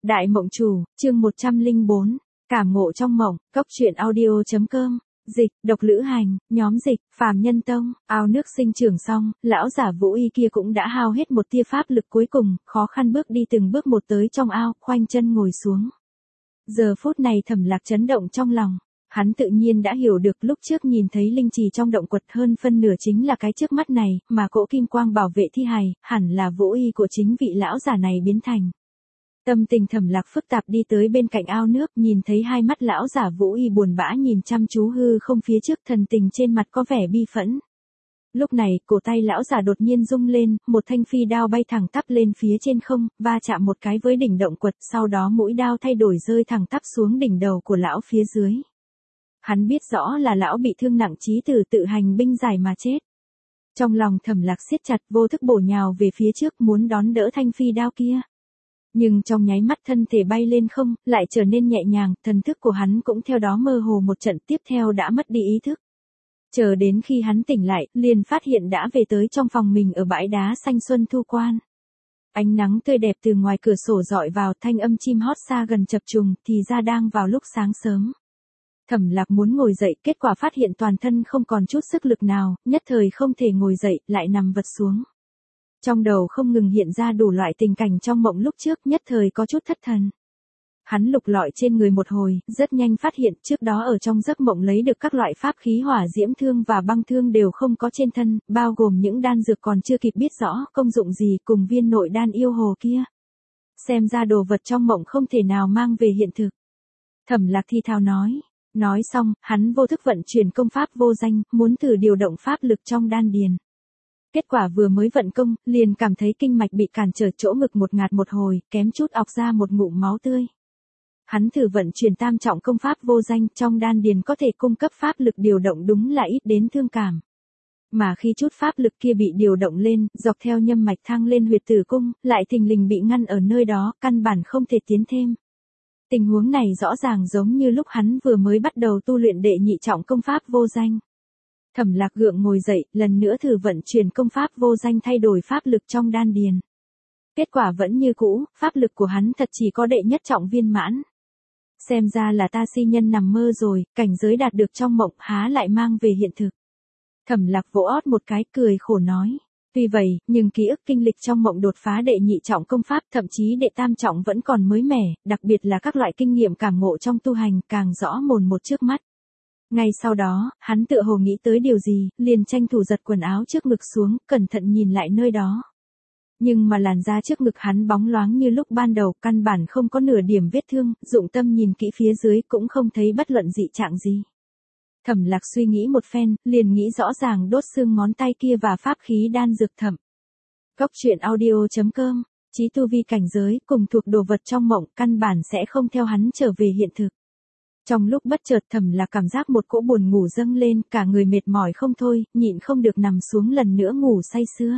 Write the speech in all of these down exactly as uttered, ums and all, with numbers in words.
Đại Mộng Chủ, chương một trăm lẻ bốn, Cảm ngộ trong mộng, cốc truyện audio chấm com, dịch, độc lữ hành, nhóm dịch, phàm nhân tông, ao nước sinh trưởng xong, lão giả Vũ Y kia cũng đã hao hết một tia pháp lực cuối cùng, khó khăn bước đi từng bước một tới trong ao, khoanh chân ngồi xuống. Giờ phút này Thẩm Lạc chấn động trong lòng, hắn tự nhiên đã hiểu được lúc trước nhìn thấy linh trì trong động quật hơn phân nửa chính là cái trước mắt này, mà cỗ kim quang bảo vệ thi hài, hẳn là Vũ Y của chính vị lão giả này biến thành. Tâm tình Thẩm Lạc phức tạp đi tới bên cạnh ao nước, nhìn thấy hai mắt lão giả Vũ Y buồn bã nhìn chăm chú hư không phía trước, thần tình trên mặt có vẻ bi phẫn. Lúc này, cổ tay lão giả đột nhiên rung lên, một thanh phi đao bay thẳng tắp lên phía trên không, va chạm một cái với đỉnh động quật, sau đó mũi đao thay đổi rơi thẳng tắp xuống đỉnh đầu của lão phía dưới. Hắn biết rõ là lão bị thương nặng chí tử tự hành binh giải mà chết. Trong lòng Thẩm Lạc siết chặt, vô thức bổ nhào về phía trước muốn đón đỡ thanh phi đao kia. Nhưng trong nháy mắt thân thể bay lên không, lại trở nên nhẹ nhàng, thần thức của hắn cũng theo đó mơ hồ một trận, tiếp theo đã mất đi ý thức. Chờ đến khi hắn tỉnh lại, liền phát hiện đã về tới trong phòng mình ở bãi đá xanh xuân thu quan. Ánh nắng tươi đẹp từ ngoài cửa sổ dọi vào, thanh âm chim hót xa gần chập trùng, thì ra đang vào lúc sáng sớm. Thẩm Lạc muốn ngồi dậy, kết quả phát hiện toàn thân không còn chút sức lực nào, nhất thời không thể ngồi dậy, lại nằm vật xuống. Trong đầu không ngừng hiện ra đủ loại tình cảnh trong mộng lúc trước, nhất thời có chút thất thần. Hắn lục lọi trên người một hồi, rất nhanh phát hiện trước đó ở trong giấc mộng lấy được các loại pháp khí hỏa diễm thương và băng thương đều không có trên thân, bao gồm những đan dược còn chưa kịp biết rõ công dụng gì cùng viên nội đan yêu hồ kia. Xem ra đồ vật trong mộng không thể nào mang về hiện thực. Thẩm Lạc thi thào nói. Nói xong, hắn vô thức vận chuyển công pháp vô danh, muốn thử điều động pháp lực trong đan điền. Kết quả vừa mới vận công, liền cảm thấy kinh mạch bị cản trở, chỗ ngực một ngạt một hồi, kém chút ọc ra một ngụm máu tươi. Hắn thử vận chuyển tam trọng công pháp vô danh, trong đan điền có thể cung cấp pháp lực điều động đúng là ít đến thương cảm. Mà khi chút pháp lực kia bị điều động lên, dọc theo nhâm mạch thăng lên huyệt tử cung, lại thình lình bị ngăn ở nơi đó, căn bản không thể tiến thêm. Tình huống này rõ ràng giống như lúc hắn vừa mới bắt đầu tu luyện đệ nhị trọng công pháp vô danh. Thẩm Lạc gượng ngồi dậy, lần nữa thử vận chuyển công pháp vô danh thay đổi pháp lực trong đan điền. Kết quả vẫn như cũ, pháp lực của hắn thật chỉ có đệ nhất trọng viên mãn. Xem ra là ta si nhân nằm mơ rồi, cảnh giới đạt được trong mộng há lại mang về hiện thực. Thẩm Lạc vỗ ót một cái, cười khổ nói. Tuy vậy, nhưng ký ức kinh lịch trong mộng đột phá đệ nhị trọng công pháp, thậm chí đệ tam trọng vẫn còn mới mẻ, đặc biệt là các loại kinh nghiệm cảm ngộ trong tu hành càng rõ mồn một trước mắt. Ngay sau đó, hắn tựa hồ nghĩ tới điều gì, liền tranh thủ giật quần áo trước ngực xuống, cẩn thận nhìn lại nơi đó. Nhưng mà làn da trước ngực hắn bóng loáng như lúc ban đầu, căn bản không có nửa điểm vết thương, dụng tâm nhìn kỹ phía dưới cũng không thấy bất luận dị trạng gì. Thẩm Lạc suy nghĩ một phen, liền nghĩ rõ ràng đốt xương ngón tay kia và pháp khí đan dược thẩm. Cốc truyện audio chấm com, chí tu vi cảnh giới cùng thuộc đồ vật trong mộng căn bản sẽ không theo hắn trở về hiện thực. Trong lúc bất chợt Thẩm Lạc cảm giác một cỗ buồn ngủ dâng lên, cả người mệt mỏi không thôi, nhịn không được nằm xuống lần nữa ngủ say sưa.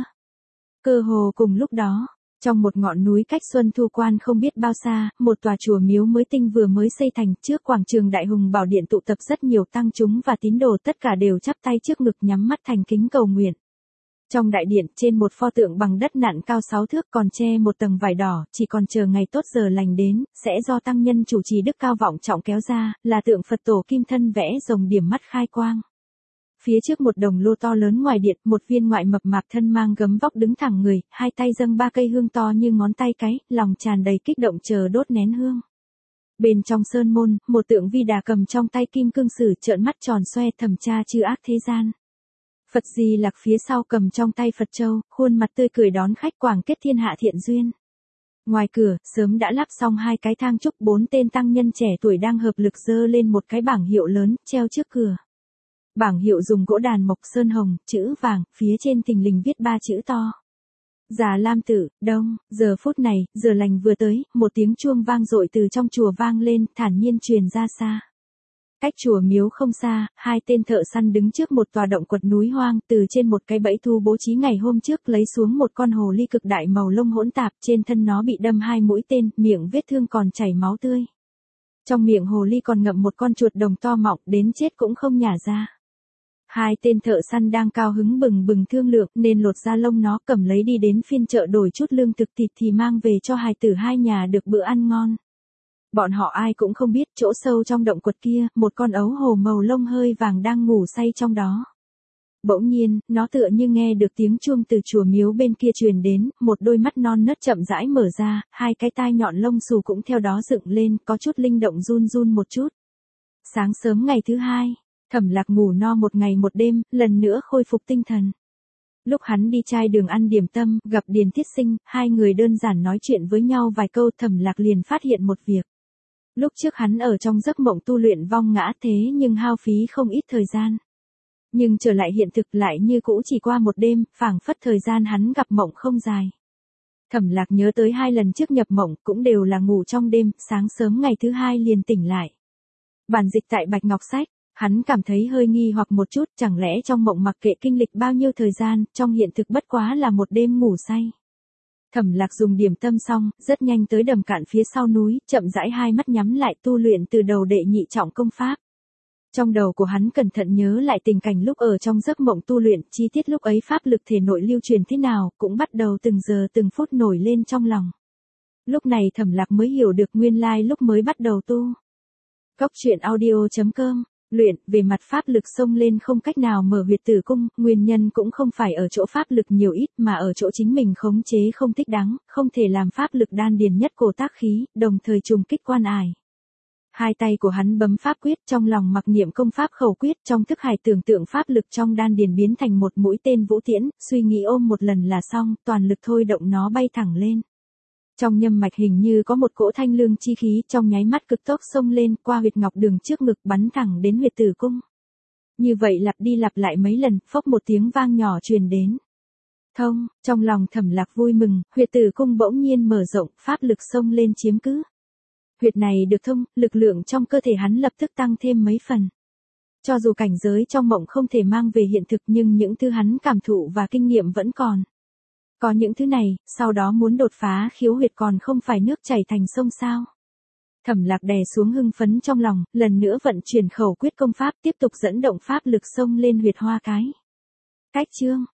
Cơ hồ cùng lúc đó, trong một ngọn núi cách Xuân Thu Quan không biết bao xa, một tòa chùa miếu mới tinh vừa mới xây thành, trước quảng trường Đại Hùng Bảo Điện tụ tập rất nhiều tăng chúng và tín đồ, tất cả đều chắp tay trước ngực nhắm mắt thành kính cầu nguyện. Trong đại điện, trên một pho tượng bằng đất nặn cao sáu thước còn che một tầng vải đỏ, chỉ còn chờ ngày tốt giờ lành đến, sẽ do tăng nhân chủ trì đức cao vọng trọng kéo ra, là tượng Phật tổ kim thân vẽ rồng điểm mắt khai quang. Phía trước một đồng lô to lớn ngoài điện, một viên ngoại mập mạp thân mang gấm vóc đứng thẳng người, hai tay dâng ba cây hương to như ngón tay cái, lòng tràn đầy kích động chờ đốt nén hương. Bên trong sơn môn, một tượng Vi Đà cầm trong tay kim cương sử trợn mắt tròn xoe thẩm tra chư ác thế gian. Phật Di Lặc phía sau cầm trong tay Phật châu, khuôn mặt tươi cười đón khách quảng kết thiên hạ thiện duyên. Ngoài cửa, sớm đã lắp xong hai cái thang trúc, bốn tên tăng nhân trẻ tuổi đang hợp lực dơ lên một cái bảng hiệu lớn, treo trước cửa. Bảng hiệu dùng gỗ đàn mộc sơn hồng, chữ vàng, phía trên thình lình viết ba chữ to. Già Lam Tử, Đông. Giờ phút này, giờ lành vừa tới, một tiếng chuông vang dội từ trong chùa vang lên, thản nhiên truyền ra xa. Cách chùa miếu không xa, hai tên thợ săn đứng trước một tòa động quật núi hoang, từ trên một cái bẫy thu bố trí ngày hôm trước lấy xuống một con hồ ly cực đại màu lông hỗn tạp, trên thân nó bị đâm hai mũi tên, miệng vết thương còn chảy máu tươi. Trong miệng hồ ly còn ngậm một con chuột đồng to mọng, đến chết cũng không nhả ra. Hai tên thợ săn đang cao hứng bừng bừng thương lượng nên lột da lông nó, cầm lấy đi đến phiên chợ đổi chút lương thực thịt thì mang về cho hài tử hai nhà được bữa ăn ngon. Bọn họ ai cũng không biết chỗ sâu trong động quật kia, một con ấu hổ màu lông hơi vàng đang ngủ say trong đó. Bỗng nhiên, nó tựa như nghe được tiếng chuông từ chùa miếu bên kia truyền đến, một đôi mắt non nớt chậm rãi mở ra, hai cái tai nhọn lông xù cũng theo đó dựng lên, có chút linh động run run một chút. Sáng sớm ngày thứ hai, Thẩm Lạc ngủ no một ngày một đêm, lần nữa khôi phục tinh thần. Lúc hắn đi chai đường ăn điểm tâm, gặp Điền Thiết Sinh, hai người đơn giản nói chuyện với nhau vài câu, Thẩm Lạc liền phát hiện một việc. Lúc trước hắn ở trong giấc mộng tu luyện vong ngã thế nhưng hao phí không ít thời gian. Nhưng trở lại hiện thực lại như cũ chỉ qua một đêm, phảng phất thời gian hắn gặp mộng không dài. Thẩm Lạc nhớ tới hai lần trước nhập mộng cũng đều là ngủ trong đêm, sáng sớm ngày thứ hai liền tỉnh lại. Bản dịch tại Bạch Ngọc Sách, hắn cảm thấy hơi nghi hoặc một chút, chẳng lẽ trong mộng mặc kệ kinh lịch bao nhiêu thời gian, trong hiện thực bất quá là một đêm ngủ say. Thẩm Lạc dùng điểm tâm xong, rất nhanh tới đầm cạn phía sau núi, chậm rãi hai mắt nhắm lại tu luyện từ đầu đệ nhị trọng công pháp. Trong đầu của hắn cẩn thận nhớ lại tình cảnh lúc ở trong giấc mộng tu luyện, chi tiết lúc ấy pháp lực thể nội lưu truyền thế nào, cũng bắt đầu từng giờ từng phút nổi lên trong lòng. Lúc này Thẩm Lạc mới hiểu được nguyên lai lúc mới bắt đầu tu. Cốc truyện audio chấm com, luyện, về mặt pháp lực xông lên không cách nào mở huyệt tử cung, nguyên nhân cũng không phải ở chỗ pháp lực nhiều ít mà ở chỗ chính mình khống chế không thích đáng, không thể làm pháp lực đan điền nhất cổ tác khí, đồng thời trùng kích quan ải. Hai tay của hắn bấm pháp quyết, trong lòng mặc niệm công pháp khẩu quyết, trong thức hải tưởng tượng pháp lực trong đan điền biến thành một mũi tên vũ tiễn, suy nghĩ ôm một lần là xong, toàn lực thôi động nó bay thẳng lên. Trong nhâm mạch hình như có một cỗ thanh lương chi khí, trong nháy mắt cực tốc xông lên, qua huyệt ngọc đường trước ngực bắn thẳng đến huyệt tử cung. Như vậy lặp đi lặp lại mấy lần, phốc một tiếng vang nhỏ truyền đến. Thông, trong lòng Thẩm Lạc vui mừng, huyệt tử cung bỗng nhiên mở rộng, pháp lực xông lên chiếm cứ. Huyệt này được thông, lực lượng trong cơ thể hắn lập tức tăng thêm mấy phần. Cho dù cảnh giới trong mộng không thể mang về hiện thực nhưng những thứ hắn cảm thụ và kinh nghiệm vẫn còn. Có những thứ này, sau đó muốn đột phá khiếu huyệt còn không phải nước chảy thành sông sao. Thẩm Lạc đè xuống hưng phấn trong lòng, lần nữa vận chuyển khẩu quyết công pháp tiếp tục dẫn động pháp lực xông lên huyệt hoa cái. Cách chương,